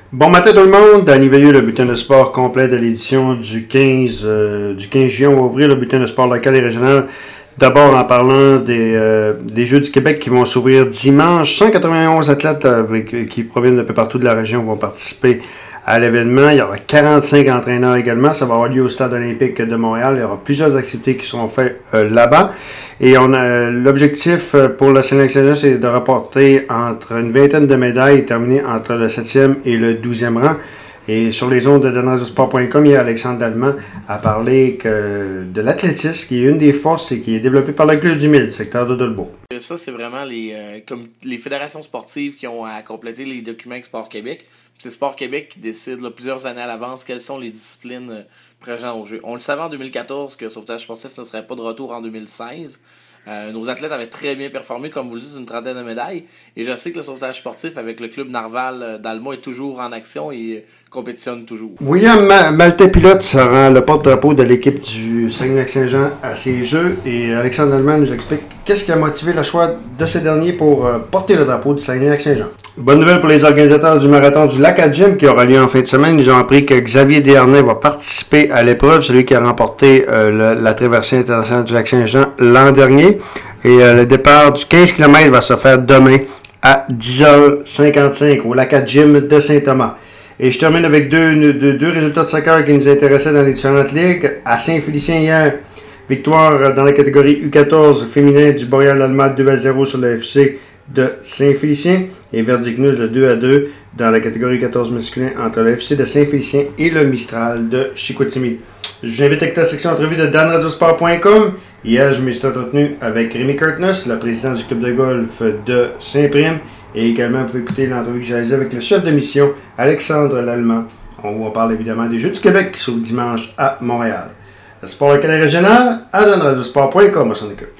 Bon matin tout le monde, Danny Veilleux, le bulletin de sport complet de l'édition du 15 juillet. On va ouvrir le bulletin de sport local et régional. D'abord en parlant des Jeux du Québec qui vont s'ouvrir dimanche. 191 athlètes qui proviennent d'un peu partout de la région vont participer à l'événement. Il y aura 45 entraîneurs également. Ça va avoir lieu au Stade olympique de Montréal. Il y aura plusieurs activités qui seront faites là-bas. Et l'objectif pour la sélection, c'est de rapporter entre une vingtaine de médailles et terminer entre le 7e et le 12e rang. Et sur les ondes de danradiosport.com, hier, Alexandre Dallemand a parlé de l'athlétisme, qui est une des forces et qui est développée par le Club du Mille, secteur de Dolbeau. Ça, c'est vraiment comme les fédérations sportives qui ont à compléter les documents avec Sport Québec. C'est Sport Québec qui décide plusieurs années à l'avance quelles sont les disciplines présentes au jeu. On le savait en 2014 que sauvetage sportif ne serait pas de retour en 2016. Nos athlètes avaient très bien performé, comme vous le dites, une trentaine de médailles. Et je sais que le sauvetage sportif avec le club Narval d'Alma est toujours en action et compétitionne toujours. William Maltais-Pilote sera le porte-drapeau de l'équipe du Saguenay-Lac-Saint-Jean à ces Jeux. Et Alexandre Dallemand nous explique qu'est-ce qui a motivé le choix de ces derniers pour porter le drapeau du Saguenay-Lac-Saint-Jean. Bonne nouvelle pour les organisateurs du marathon du Lac à Jim qui aura lieu en fin de semaine. Ils ont appris que Xavier Desharnais va participer à l'épreuve, celui qui a remporté la traversée internationale du Lac-Saint-Jean l'an dernier. Et le départ du 15 km va se faire demain à 10h55 au Lac à Jim de Saint-Thomas. Et je termine avec deux résultats de soccer qui nous intéressaient dans les différentes ligues. À Saint-Félicien hier, victoire dans la catégorie U14 féminin du Boréal-Allemand 2-0 sur le FC de Saint-Félicien. Et verdict nul de 2-2 dans la catégorie 14 masculin entre le FC de Saint-Félicien et le Mistral de Chicoutimi. Je vous invite à écouter la section entrevue de danradiosport.com. Hier, je me suis entretenu avec Rémi Curtness, le président du club de golf de Saint-Prime. Et également, vous pouvez écouter l'entrevue que j'ai réalisée avec le chef de mission, Alexandre Lallemand. On parle évidemment des Jeux du Québec qui s'ouvrent dimanche à Montréal. Le sport local et régional à danradiosport.com, on s'en occupe.